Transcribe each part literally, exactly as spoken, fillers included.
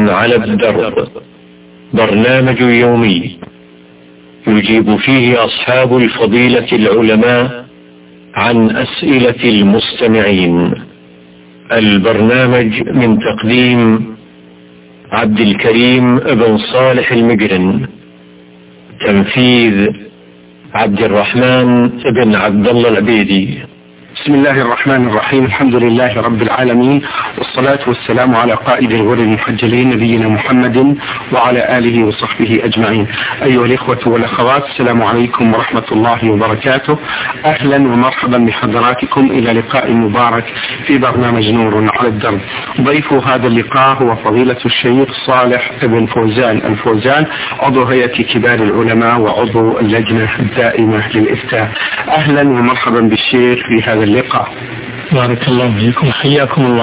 على الدرب، برنامج يومي يجيب فيه أصحاب الفضيلة العلماء عن أسئلة المستمعين. البرنامج من تقديم عبد الكريم بن صالح المجرن، تنفيذ عبد الرحمن بن عبد الله العبيدي. بسم الله الرحمن الرحيم. الحمد لله رب العالمين، والصلاة والسلام على قائد الغر المحجلين نبينا محمد وعلى آله وصحبه أجمعين. أيها الإخوة والأخوات، السلام عليكم ورحمة الله وبركاته. أهلا ومرحبا بحضراتكم إلى لقاء مبارك في برنامج نور على الدرب. ضيف هذا اللقاء هو فضيلة الشيخ صالح بن فوزان الفوزان، عضو هيئة كبار العلماء وعضو اللجنة الدائمة للإفتاء. أهلا ومرحبا بالشيخ في هذا اللقاء. بارك الله فيكم، حياكم الله.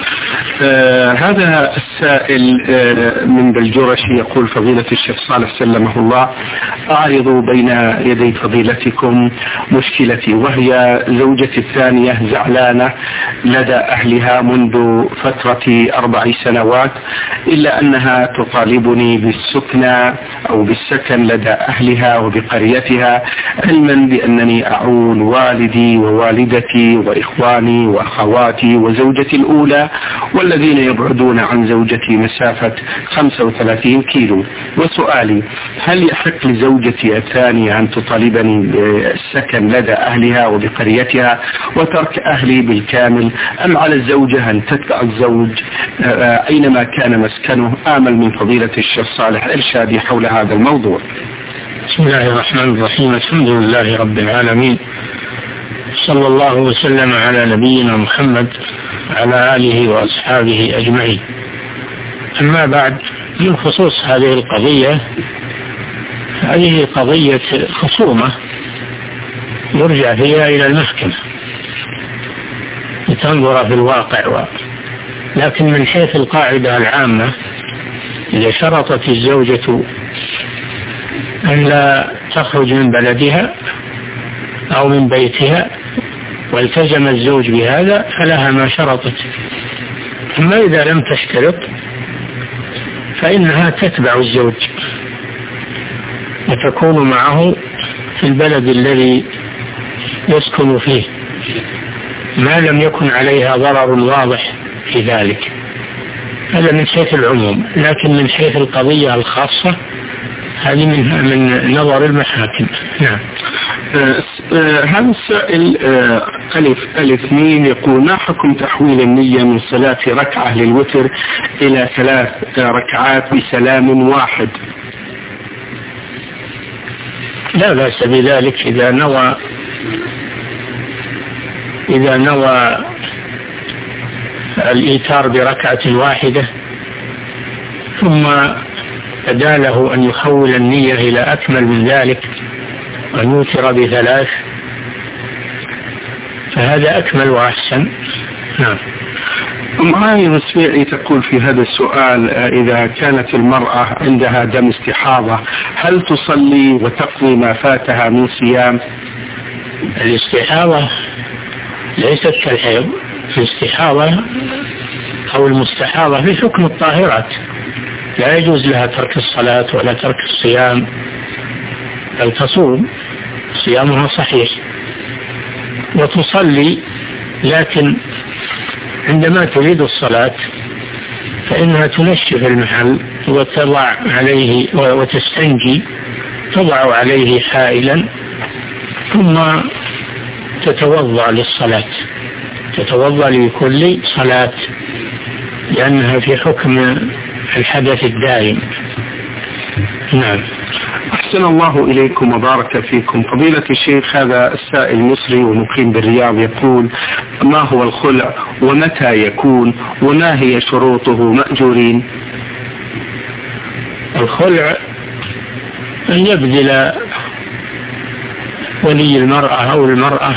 آه هذا السائل آه من بلجورشي يقول: فضيلة الشيخ صالح سلمه الله، أعرض بين يدي فضيلتكم مشكلتي، وهي زوجتي الثانية زعلانة لدى أهلها منذ فترة أربع سنوات، إلا أنها تطالبني بالسكنى أو بالسكن لدى أهلها وبقريتها، علما بأنني أعول والدي ووالدتي وإخواني وأخواتي وزوجتي الأولى والذين يبعدون عن زوجتي مسافة خمسة وثلاثين كيلو. وسؤالي: هل يحق لزوجتي الثانية أن تطالبني بالسكن لدى أهلها وبقريتها وترك أهلي بالكامل، أم على الزوجة أن تتبع الزوج أينما كان مسكنه؟ آمل من فضيلة الشيخ صالح إرشادي حول هذا الموضوع. بسم الله الرحمن الرحيم. الحمد لله رب العالمين، صلى الله وسلم على نبينا محمد على آله وأصحابه أجمعين. أما بعد، من خصوص هذه القضية، هذه قضية خصومة يرجع فيها إلى المحكمة لتنظر في الواقع و... لكن من حيث القاعدة العامة، إذا شرطت الزوجة أن لا تخرج من بلدها أو من بيتها والتزم الزوج بهذا فلها ما شرطت. أما إذا لم تشترط فإنها تتبع الزوج وتكون معه في البلد الذي يسكن فيه، ما لم يكن عليها ضرر واضح في ذلك. هذا من حيث العموم، لكن من حيث القضية الخاصة هذه من من نظر المحاكم. نعم. آه آه هذا السائل آه ألف ألف ميم يقول: ما حكم تحويل النية من صلاة ركعة للوتر إلى ثلاث ركعات بسلام واحد؟ لا بأس بذلك إذا نوى إذا نوى الإيتار بركعة واحدة ثم بدا له أن يحول النية إلى أكمل من ذلك أن يوتر بثلاث، فهذا أكمل وأحسن. نعم. معاي رسمي تقول في هذا السؤال: إذا كانت المرأة عندها دم استحاضة هل تصلي وتقضي ما فاتها من صيام؟ الاستحاضة ليست كالحيض. الاستحاضة أو المستحاضة في حكم الطاهرات، لا يجوز لها ترك الصلاة ولا ترك الصيام، بل تصوم، صيامها صحيح وتصلي، لكن عندما تريد الصلاة فإنها تنشف المحل وتضع عليه وتستنجي، تضع عليه حائلا ثم تتوضأ للصلاة، تتوضأ لكل صلاة لأنها في حكم الحدث الدائم. نعم. أحسن الله إليكم وبارك فيكم. فضيلة الشيخ، هذا السائل مصري ومقيم بالرياض يقول: ما هو الخلع ومتى يكون وما هي شروطه مأجورين؟ الخلع أن يبذل ولي المرأة أو المرأة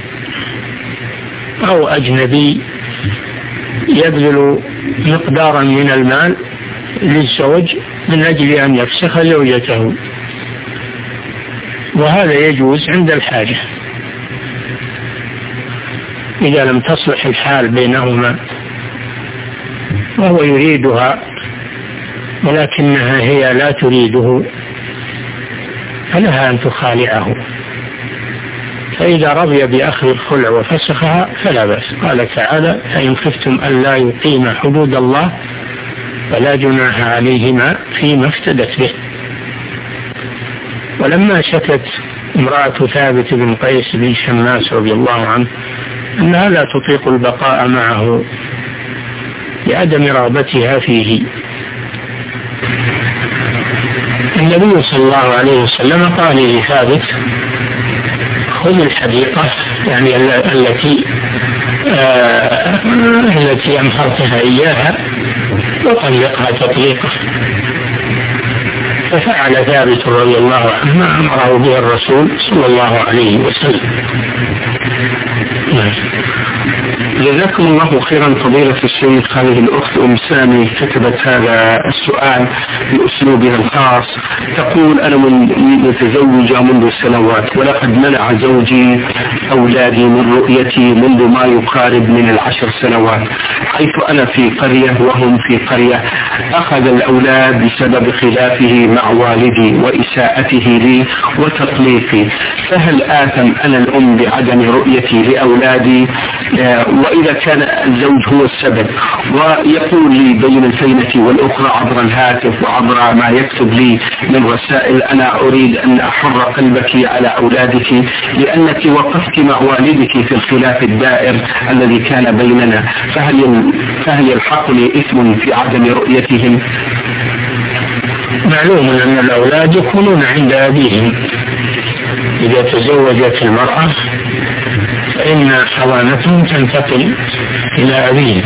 أو أجنبي يبذل مقدارا من المال للزوج من أجل أن يفسخ زوجته، وهذا يجوز عند الحاجة إذا لم تصلح الحال بينهما وهو يريدها ولكنها هي لا تريده فلها أن تخالعه، فإذا رضي بأخذ الخلع وفسخها فلا بأس. قال تعالى: فإن خفتم ألا يقيم حدود الله فلا جناح عليهما فيما افتدت به. ولما شكت امرأة ثابت بن قيس بن شماس رضي الله عنه أنها لا تطيق البقاء معه لعدم رغبتها فيه، النبي صلى الله عليه وسلم قال لثابت: خذ الحديقة، يعني التي آه التي أمهرتها إياها وطلقها تطليقا. ففعل ثابت رضي الله عنه ما أمره به الرسول صلى الله عليه وسلم. جزاكم الله خيرا فضيلة الشيخ. هذه الأخت أم سامي كتبت هذا السؤال بأسلوبها الخاص، تقول: أنا متزوجة منذ سنوات، ولقد منع زوجي أولادي من رؤيتي منذ ما يقارب من العشر سنوات، حيث أنا في قرية وهم في قرية. أخذ الأولاد بسبب خلافه مع والدي وإساءته لي وتطليقي، فهل آثم أنا الأم بعدم رؤيتي لأولادي؟ وإذا كان الزوج هو السبب ويقول لي بين الفينة والأخرى عبر الهاتف وعبر ما يكتب لي من رسائل: أنا أريد أن أحر قلبك على أولادك لأنك وقفت مع والدك في الخلاف الدائر الذي كان بيننا، فهل فهل يلحقني إثم في عدم رؤيتهم؟ معلوم أن الأولاد يكونون عند أبيهم. إذا تزوجت المرأة فإن حضانتهم تنتقل إلى أبيهم،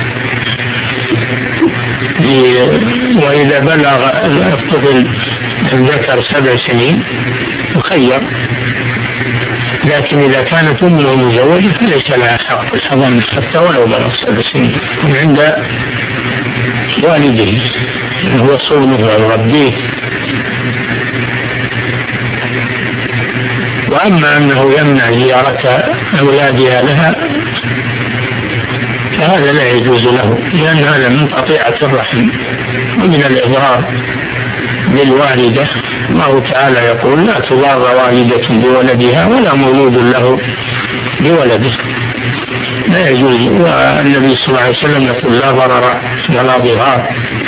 وإذا بلغ الطفل الذكر سبع سنين يخير، لكن إذا كانت أمه مزوجة فليس لها حق الحضانة حتى ولو بلغ سبع سنين من عند والده، هو صونه ويربيه. وأما أنه يمنع زيارة أولادها لها فهذا لا يجوز له، لأن هذا من قطيعة الرحم ومن الإضرار بالوالدة. الله تعالى يقول: لا تضار والدة بولدها ولا مولود له بولده، لا يجوز. والنبي صلى الله عليه وسلم يقول: لا ضرر ولا ضرار،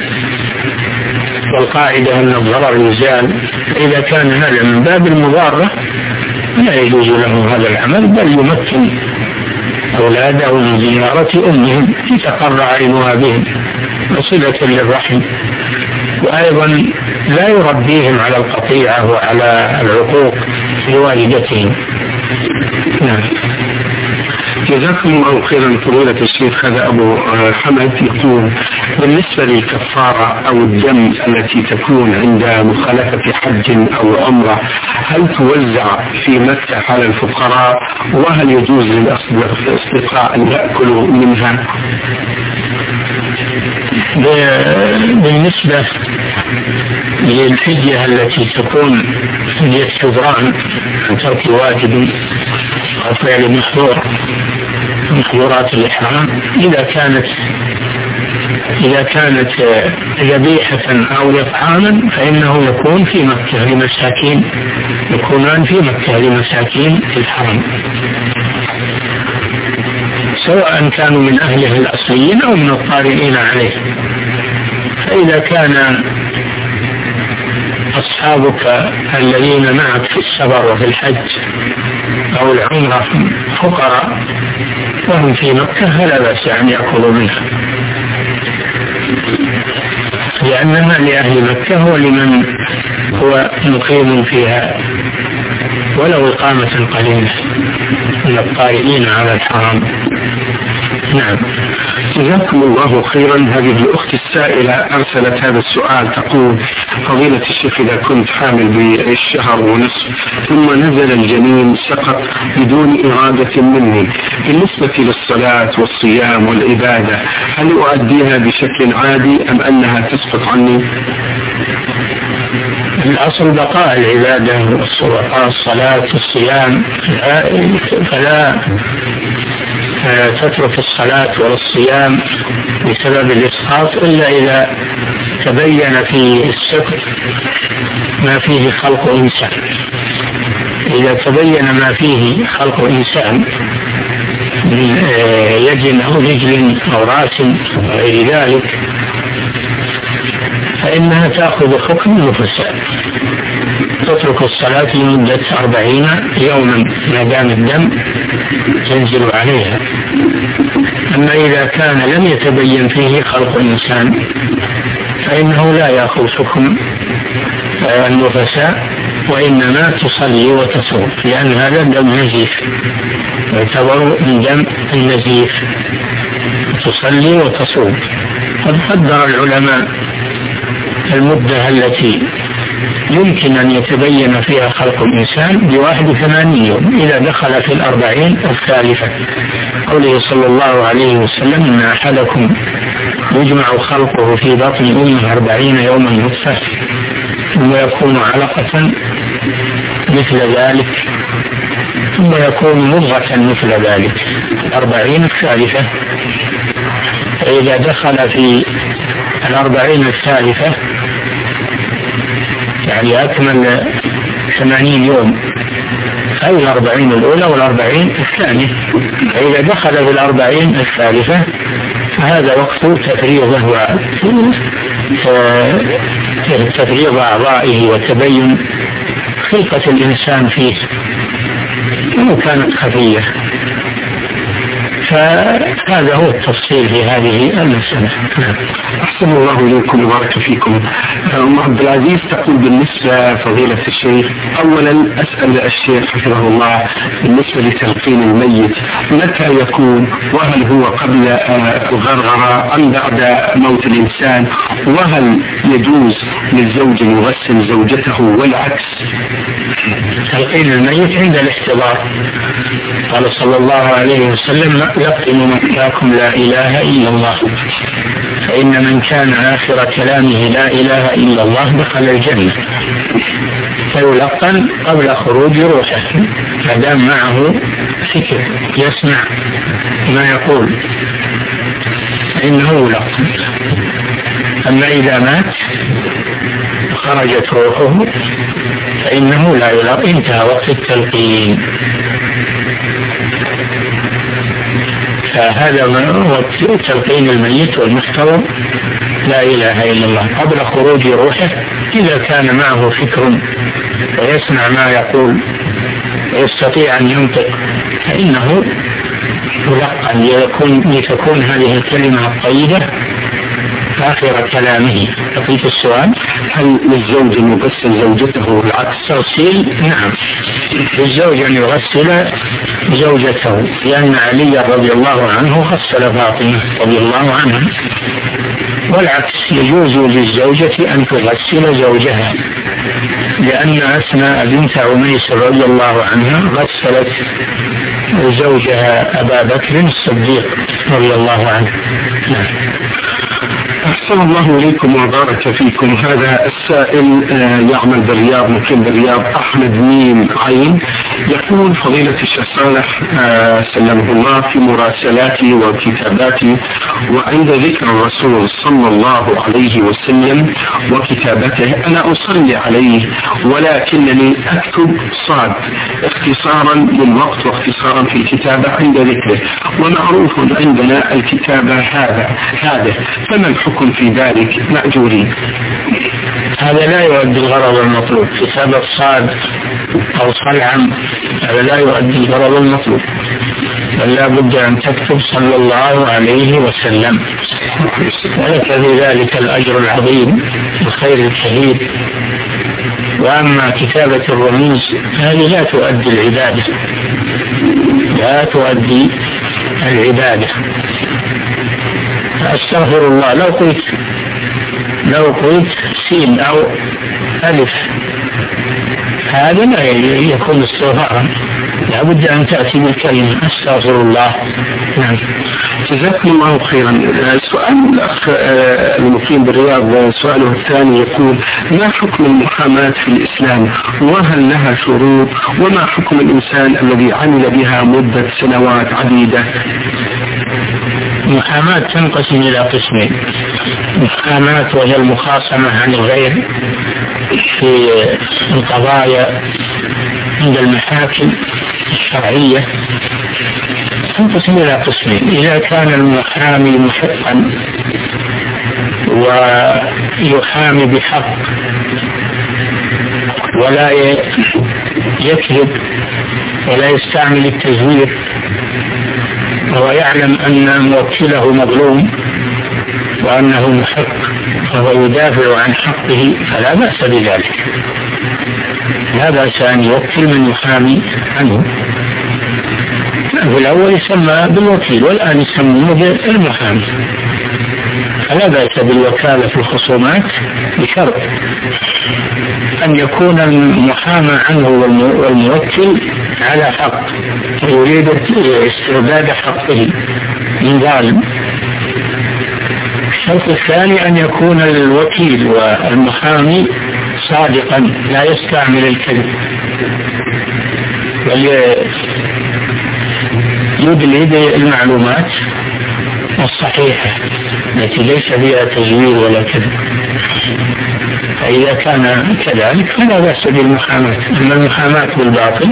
والقاعدة أن الضرر يزال. إذا كان هذا من باب المضارة لا يجوز له هذا العمل، بل يمكن أولاده من زيارة أمهم لتقر عينها بهم وصلة للرحم، وأيضا لا يربيهم على القطيعة وعلى العقوق لوالدتهم. نعم. جزاكم الله خيرا فضيلة الشيخ. هذا أبو حمد يقول: بالنسبة للكفارة أو الدم التي تكون عند مخالفة حج أو عمرة، هل توزع في مكة على الفقراء؟ وهل يجوز للأصدقاء أن يأكلوا منها؟ بالنسبة للفدية التي تكون فدية شبران عن ترك واجب أو فعل محظور محظورات الإحرام، إذا كانت إذا كانت ذبيحة أو إطعاما فإنه يكون في مكة لمساكين، يكونان في مكة لمساكين في الحرم، سواء كانوا من أهله الأصليين أو من الطارئين عليه. فإذا كان أصحابك الذين معك في السفر وفي الحج أو العمرة فقراء وهم في مكة فلا بأس أن يأكلوا منها، لأنها لأهل مكة ولمن هو مقيم فيها ولو إقامة قليلة من الطائرين على الحرام. نعم. جزاكم الله خيرا. هذه الأخت السائلة أرسلت هذا السؤال، تقول: فضيلة الشيخ، إذا كنت حامل بالشهر ونصف ثم نزل الجنين سقط بدون إرادة مني، بالنسبة للصلاة والصيام والعبادة هل أؤديها بشكل عادي أم أنها تسقط عني؟ الأصل بقاء العبادة والصلاة والصيام، فلا تترك الصلاة والصيام بسبب الإسقاط إلا إذا تبين في السقط ما فيه خلق إنسان. إذا تبين ما فيه خلق إنسان من يد أو رجل أو رأس وغير ذلك فإنها تأخذ حكم النفساء، تترك الصلاة لمدة أربعين يوما ما دام الدم ينزل عليها. أما إذا كان لم يتبين فيه خلق الإنسان فإنه لا يأخذ حكم النفساء، وإنما تصلي وتصوم، لأن هذا دم نزيف يعتبر من دم النزيف، تصلي وتصوم. قد قدر العلماء المدة التي يمكن أن يتبين فيها خلق الإنسان بواحد وثمانين يوم إذا دخل في الأربعين الثالثة، قوله صلى الله عليه وسلم إن أحدكم يجمع خلقه في بطن أمه أربعين يوما نطفة ثم يكون علقة مثل ذلك ثم يكون مضغة مثل ذلك الأربعين الثالثة. فإذا دخل في الأربعين الثالثة يعني أكمل ثمانين يوم، أي الأربعين الأولى والأربعين الثانية. فإذا دخل في الأربعين الثالثة فهذا وقت تفريغه تفريغ أعضائه وتبين خلقة الإنسان فيه ولو كانت خفية. فهذا هو التفصيل في هذه المسألة. أحسن الله إليكم وبارك فيكم. أم عبد العزيز تقول بالنسبة فضيلة الشيخ، أولا أسأل الشيخ حفظه الله بالنسبة لتلقين الميت متى يكون، وهل هو قبل الغرغرة أم بعد موت الإنسان، وهل يجوز للزوج أن يغسل زوجته والعكس؟ تلقين الميت عند الاحتضار، قال صلى الله عليه وسلم لقنوا موتاكم لا إله إلا الله، فإن من كان آخر كلامه لا إله إلا الله دخل الجنة. فيلقن قبل خروج روحه ما دام معه فكر يسمع ما يقول فإنه يلقن. أما إذا مات خرجت روحه فإنه لا يلقن، انتهى وقت التلقين. فهذا وقت تلقين الميت والمحتضر لا إله إلا الله قبل خروج روحه. إذا كان معه فكر ويسمع ما يقول ويستطيع أن ينطق فإنه يلقن ليكون لتكون هذه الكلمة الطيبة آخر كلامه. بقيت السؤال، هل للزوج أن يغسل زوجته والعكس؟ تغسيل نعم، للزوج أن يغسل زوجته، لأن علي رضي الله عنه غسل فاطمة رضي الله عنها، والعكس يجوز للزوجة أن تغسل زوجها، لأن أسماء بنت عميس رضي الله عنها غسلت زوجها أبا بكر الصديق رضي الله عنه. أحسن الله إليكم وبارك فيكم. هذا السائل يعمل بالرياض، مقيم بالرياض، أحمد ميم عين، يقول فضيلة الشيخ صالح سلمه الله في مراسلاتي وكتاباتي وعند ذكر الرسول صلى الله عليه وسلم وكتابته أنا أصلي عليه ولكنني أكتب صاد اختصارا للوقت واختصارا في الكتابة عند ذكره، ومعروف عندنا الكتابة هذا هذا فما الحكم في ذلك مأجورين؟ هذا لا يؤدي الغرض المطلوب، كتابة صاد أو صلعا هذا لا يؤدي الغرض المطلوب، بل لا بد أن تكتب صلى الله عليه وسلم، ولك في ذلك الأجر العظيم والخير الكثير. وأما كتابة الرموز هذه لا تؤدي العبادة، لا تؤدي العبادة. أستغفر الله لو قلت لو قلت سين أو ألف هذا لا يكون استغفارا، لا بد أن تأتي بالكلمة أستغفر الله. نعم. جزاكم الله خيرا. سؤال الأخ المقيم بالرياض سؤاله الثاني يقول: ما حكم المحاماة في الإسلام وهل لها شروط؟ وما حكم الإنسان الذي عمل بها مدة سنوات عديدة؟ المحاماة تنقسم إلى قسمين: محاماة وهي المخاصمة عن الغير في القضايا عند المحاكم الشرعية، تنقسم إلى قسمين: إذا كان المحامي محقا ويحامي بحق ولا يكذب ولا يستعمل التزوير ويعلم أن موكله مظلوم وأنه محق وهو يدافع عن حقه، فلا بأس بذلك، لا بأس أن يوكل من يحامي عنه. في الأول يسمى بالوكيل والآن يسمونه بالمحامي، فلا بأس بالوكالة في الخصومات بشرط أن يكون المحامى عنه والموكل على حق يريد استرداد حقه من ظالم. الشرط الثاني أن يكون الوكيل والمحامي صادقا لا يستعمل الكذب بل يدلي المعلومات الصحيحة التي ليس فيها تزوير ولا كذب. فإذا كان كذلك فلا بأس بالمحاماة. أما المحاماة بالباطل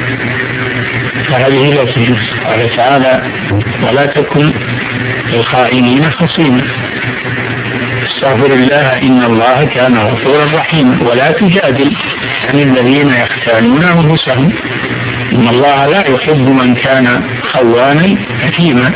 فهذه لا تجوز. قال تعالى: ولا تكن للخائنين خصيما. استغفر الله إن الله كان غفورا رحيما. ولا تجادل عن الذين يختانون أنفسهم إن الله لا يحب من كان خوانا أثيما.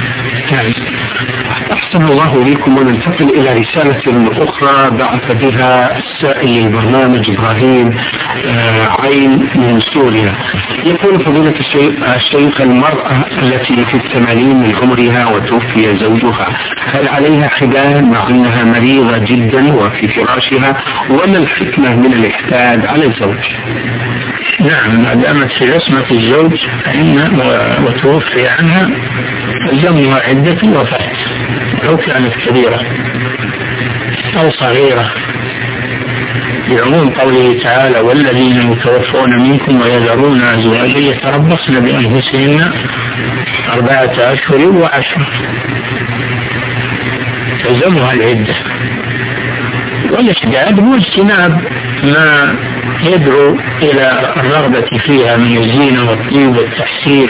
أحسن الله إليكم. وننتقل إلى رسالة أخرى بعث بها السائل البرنامج إبراهيم عين من سوريا. يقول: فضيلة الشيخ، المرأة التي في الثمانين من عمرها وتوفي زوجها هل عليها حبال مع أنها مريضة جدا وفي فراشها؟ وما الحكمة من الإحداد على الزوج؟ نعم، ما دامت في عصمة الزوج فإن وتوفي عنها الزمها عدة الوفاة لو كانت كبيرة أو صغيرة، بعموم قوله تعالى: والذين يتوفون منكم ويذرون أزواجا يتربصن بأنفسهن أربعة أشهر وعشرة، تلزمها العدة. والإحداد هو اجتناب ما يدعو إلى الرغبة فيها من الزينة والطيب والتحسين،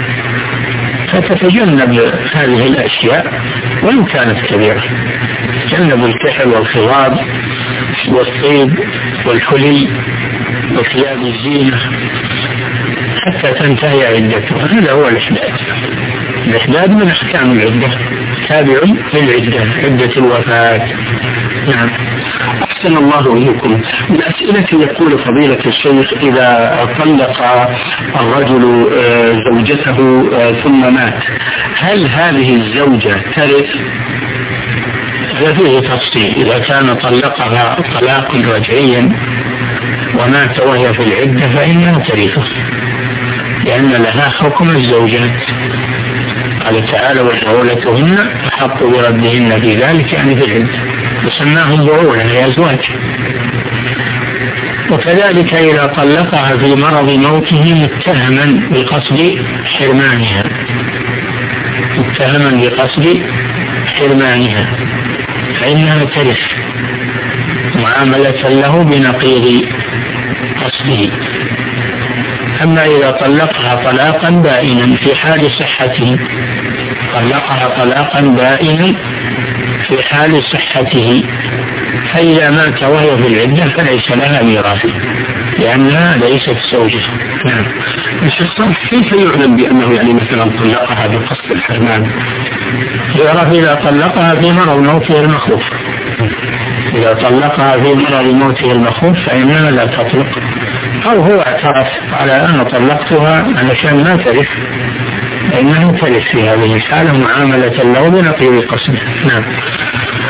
فتتجنب هذه الأشياء وإن كانت كبيرة. تجنب الكحل والخضاب والطيب والحلي وثياب الزينة حتى تنتهي عدتها. هذا هو الإحداد. الإحداد من أحكام العدة، تابع للعدة، عدة الوفاة. نعم. أحسن الله إليكم. من أسئلة يقول فضيلة الشيخ: إذا طلق الرجل زوجته ثم مات هل هذه الزوجة ترث؟ فيه تفصيل. إذا كان طلقها طلاقا رجعيا ومات وهي في العدة فإنها ترثه، لأن لها حكم الزوجات. قال تعالى: وبعولتهن أحق بردهن في ذلك، يعني في العدة، وسماهم بعولا لأزواج. وكذلك إذا طلقها في مرض موته متهما بقصد حرمانها متهما بقصد حرمانها فإنها ترث معاملة له بنقيض قصده. أما إذا طلقها طلاقا بائنا في حال صحته طلقها طلاقا بائنا في حال صحته فإذا مات وهي في العدة فليس لها ميراث لأنها ليست زوجة. نعم. الشيخ صالح، كيف يعلم بأنه يعني مثلا طلقها بقصد الحرمان؟ يعرف إذا طلقها في مرض موته المخوف. إذا طلقها في مرض موته المخوف فإنها لا تطلق، أو هو اعترف على أن طلقتها علشان ما ترث فإنه ترث في هذه الحالة معاملة له بنقيض قصده. نعم.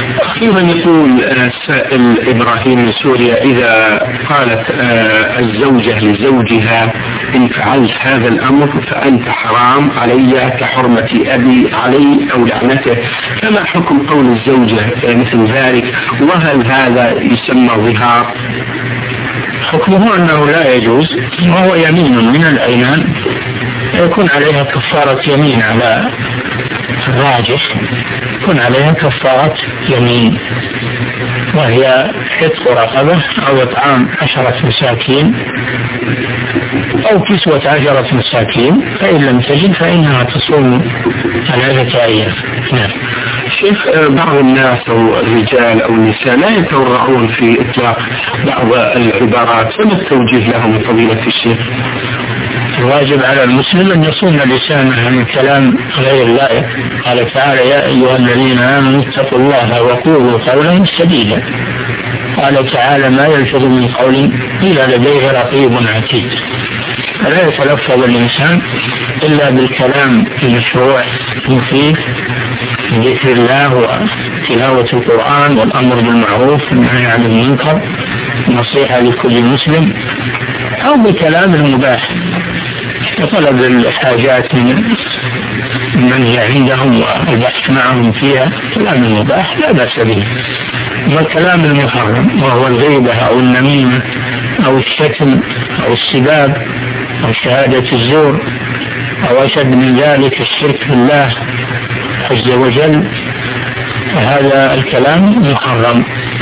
أخيرا يقول السائل إبراهيم من سوريا: إذا قالت الزوجة لزوجها إن فعلت هذا الأمر فأنت حرام علي كحرمة أبي علي أو لعنته، فما حكم قول الزوجة مثل ذلك؟ وهل هذا يسمى ظهار؟ حكمه أنه لا يجوز، وهو يمين من الأيمان يكون عليها كفارة يمين على الراجح، يكون عليها كفارة يمين، وهي عتق رقبة أو إطعام عشرة مساكين أو كسوة عشرة مساكين، فإن لم تجد فإنها تصوم ثلاثة أيام. نعم. شيخ، بعض الناس أو الرجال أو النساء لا يتورعون في إطلاق بعض العبارات، فما التوجيه لهم من فضيلة الشيخ؟ الواجب على المسلم أن يصون لسانه من كلام غير اللائق. قال تعالى: يا أيها الذين آمنوا اتقوا الله وقولوا قولا سديدا. قال تعالى: ما يلفظ من قول إلا لديه رقيب عتيد. فلا يتلفظ الإنسان إلا بالكلام المشروع فيه ذكر الله وتلاوة القرآن والأمر بالمعروف والنهي عن المنكر، نصيحة لكل مسلم، أو بكلام المباح وطلب الحاجات من من هي عندهم والبحث معهم فيها. كلام المباح لا بأس به. والكلام المحرم وهو الغيبة أو النميمة أو الشتم أو السباب أو شهادة الزور أو أشد من ذلك الشرك بالله عز وجل، هذا الكلام محرم،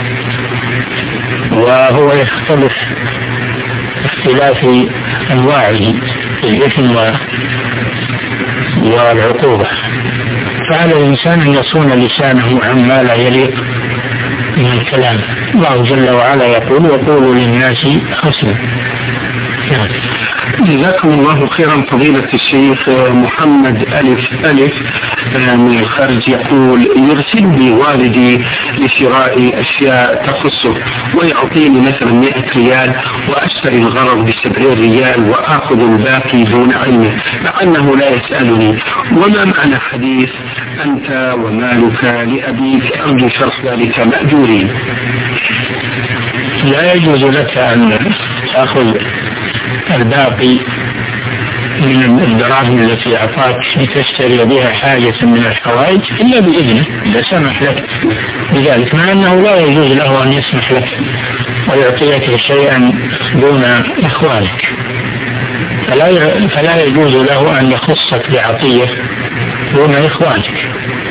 وهو يختلف اختلاف أنواعه في الإثم والعقوبة. فعلى الإنسان أن يصون لسانه عما لا يليق من الكلام. الله جل وعلا يقول: وقولوا للناس حسنا. جزاكم الله خيرا فضيلة الشيخ. محمد ألف ألف من الخارج يقول: يرسل لي والدي لشراء أشياء تخصه ويعطيني مثلا مئة ريال وأشتري الغرض بسبعين ريال وآخذ الباقي دون علمه مع أنه لا يسألني، وما معنى حديث أنت ومالك لأبيك؟ أرجو شرح ذلك مأجورين. لا يجوز لك أن تأخذ الباقي من الدراهم التي أعطاك لتشتري بها حاجة من الحوائج إلا بإذنه إذا سمح لك بذلك، مع أنه لا يجوز له أن يسمح لك ويعطيك شيئا دون إخوانك. فلا فلا يجوز له أن يخصك بعطية دون إخوانك.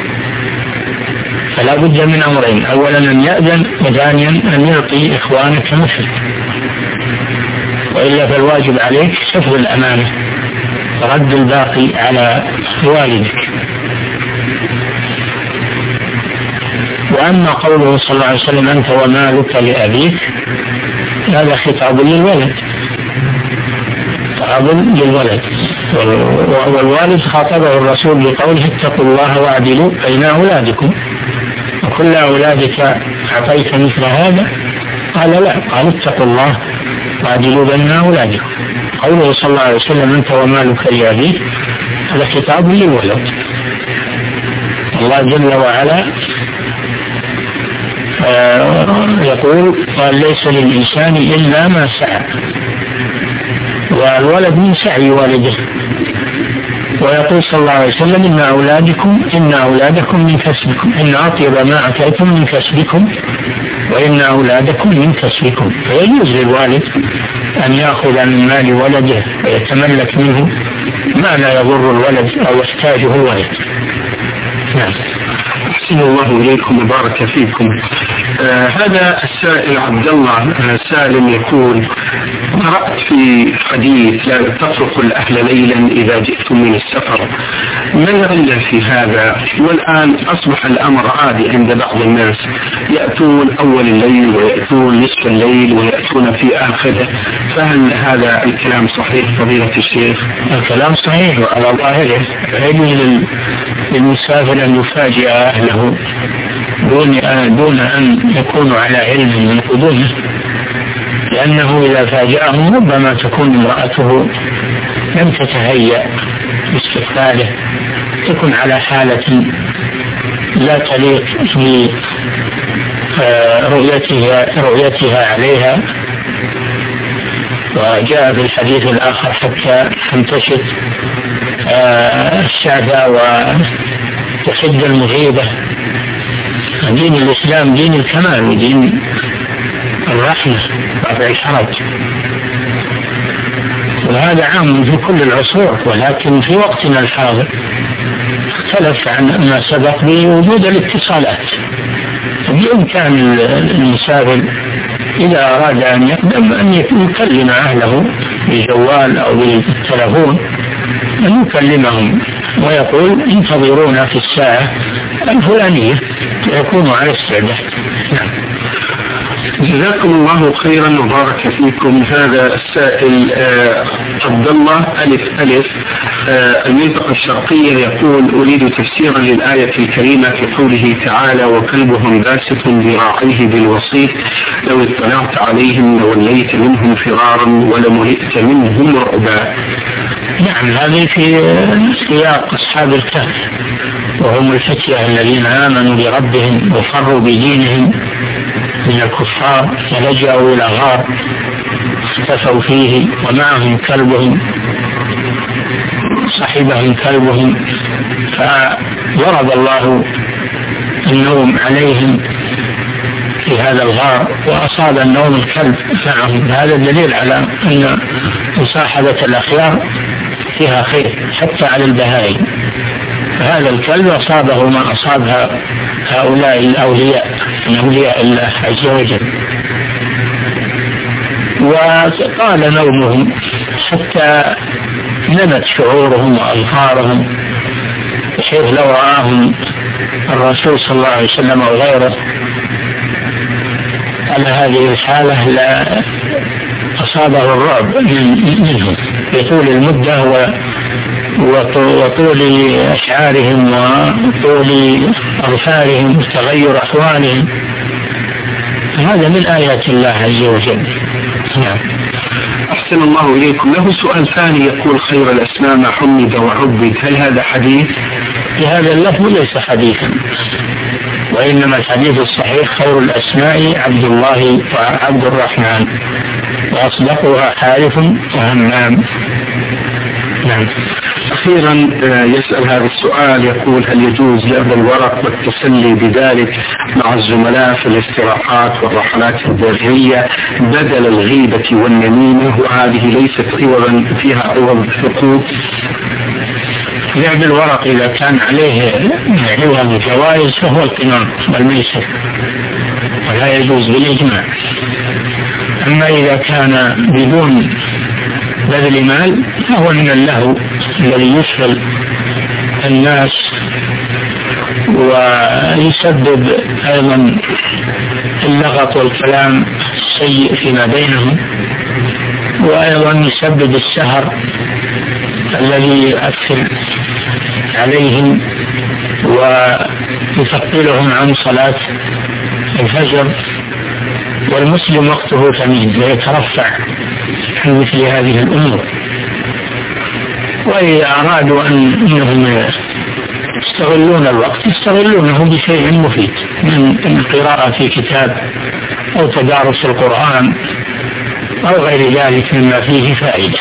فلا بد من أمرين: أولا أن يأذن، وثانيا أن يعطي إخوانك مثل، وإلا فالواجب عليك حفظ الأمانة ورد الباقي على والدك. وأما قوله صلى الله عليه وسلم: أنت ومالك لأبيك، هذا خطاب للولد، خطاب للولد، والوالد خاطبه الرسول بقوله: اتقوا الله واعدلوا بين أولادكم. وكل أولادك أعطيت مثل هذا؟ قال لا. قال: اتقوا الله واعدلوا بين أولادكم. قوله صلى الله عليه وسلم: أنت ومالك لأبيك، هذا خطاب للولد. الله جل وعلا يقول: قال: ليس للإنسان إلا ما سعى، والولد من سعي والده. ويقول صلى الله عليه وسلم: إن أولادكم إن أولادكم من كسبكم، إن أطيب ما أكلتم من كسبكم، وإن أولادكم من كسبكم. فيجوز للوالد أن يأخذ من مال ولده ويتملك منه ما لا يضر الولد أو يحتاجه الولد. نعم. أحسن الله إليكم وبارك فيكم. آه هذا السائل عبد الله آه سالم يقول: قرأت في حديث: لا تتركوا الأهل ليلا إذا جئتم من السفر. ما العلة في هذا؟ والآن أصبح الأمر عادي عند بعض الناس، يأتون أول الليل ويأتون نصف الليل ويأتون في آخره، فهل هذا الكلام صحيح فضيلة الشيخ؟ الكلام صحيح على ظاهره. يجوز للمسافر أن يفاجئ أهله دون دون أن يكونوا على علم من قدومه، لأنه إذا فاجأهم ربما تكون امرأته لم تتهيأ باستقباله، تكون على حالة لا تليق برؤيتها رؤيتها عليها. وجاء في الحديث الآخر حتى تنتشط الشعب وتحد المغيبة. دين الإسلام دين الكمال ودين الرحمة ورفع الحرج، وهذا عام في كل العصور، ولكن في وقتنا الحاضر اختلف عن ما سبق بوجود الاتصالات. بإمكان المسافر إذا أراد أن يقدم أن يكلم أهله بجوال أو بالتلفون، أن يكلمهم ويقول انتظرونا في الساعة الفلانية يكونوا على استعداد. نعم. جزاكم الله خيرا وبارك فيكم. هذا السائل آه عبد الله ألف ألف آه المنطقة الشرقية يقول: أريد تفسيرا للآية الكريمة في قوله تعالى: وكلبهم باسط ذراعيه بالوسيط لو اطلعت عليهم لوليت منهم فرارا ولملئت منهم رعبا. نعم، هذه في سياق أصحاب الكهف، وهم الفتية الذين آمنوا بربهم وفروا بدينهم من الكفار فلجأوا إلى غار اختفوا فيه ومعهم كلبهم، صحبهم كلبهم، فضرب الله النوم عليهم في هذا الغار وأصاب النوم الكلب معهم. هذا دليل على أن مصاحبة الأخيار فيها خير حتى على البهائم. فهذا الكلب أصابه ما أصاب هؤلاء الأولياء من أولياء الله عز وجل. وقال نومهم حتى نمت شعورهم وأظفارهم، بحيث لو رآهم الرسول صلى الله عليه وسلم أو غيره على هذه الحالة لا أصابه الرعب منهم بطول المدة وطول أشعارهم وطول أظفارهم وتغير أحوالهم. هذا من آيات الله عز وجل. نعم. أحسن الله إليكم. له سؤال ثاني يقول: خير الأسماء ما حمد وعبد، هل هذا حديث؟ هذا اللفظ ليس حديثا، وإنما الحديث الصحيح: خير الأسماء عبد الله وعبد الرحمن، وأصدقها حارث وهمام. نعم. أخيرا يسأل هذا السؤال يقول: هل يجوز لأخذ الورق والتسلي بذلك مع الزملاء في الاستراحات والرحلات البرية بدل الغيبة والنميمة، وهذه ليست عوضا فيها عوض حقوق؟ لعب الورق إذا كان عليه عوض جوائز فهو القمار والميسر ولا يجوز بالإجماع. أما إذا كان بدون بذل مال فهو من اللهو الذي يشغل الناس ويسبب أيضا اللغط والكلام السيء فيما بينهم، وأيضا يسبب السهر الذي يؤثر عليهم ويثقلهم عن صلاة الفجر. والمسلم وقته ثمين ويترفع عن مثل هذه الأمور. وإذا أرادوا أن أنهم يستغلون الوقت يستغلونه بشيء مفيد من القراءة في كتاب أو تدارس القرآن أو غير ذلك مما فيه فائدة.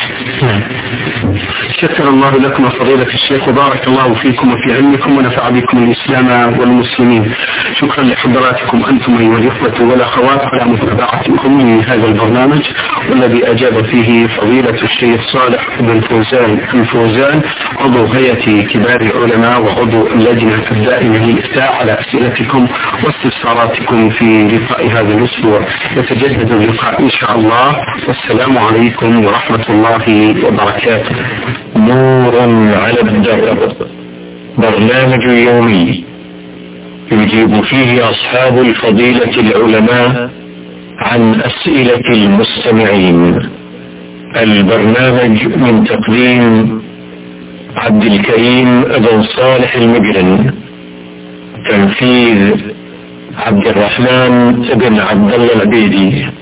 شكر الله لكم فضيلة الشيخ وبارك الله فيكم وفي علمكم ونفع بكم الإسلام والمسلمين. شكرا لحضراتكم أنتم أيها الإخوة والأخوات على متابعتكم لهذا البرنامج والذي أجاب فيه فضيلة الشيخ صالح بن فوزان الفوزان عضو هيئة كبار العلماء وعضو اللجنة الدائمة للإفتاء على أسئلتكم واستفساراتكم في لقاء هذا الأسبوع. يتجدد اللقاء إن شاء الله، والسلام عليكم ورحمة الله وبركاته. نور على الدرب، برنامج يومي يجيب فيه أصحاب الفضيلة العلماء عن أسئلة المستمعين. البرنامج من تقديم عبد الكريم بن صالح المجرن، تنفيذ عبد الرحمن بن عبد الله العبيدي.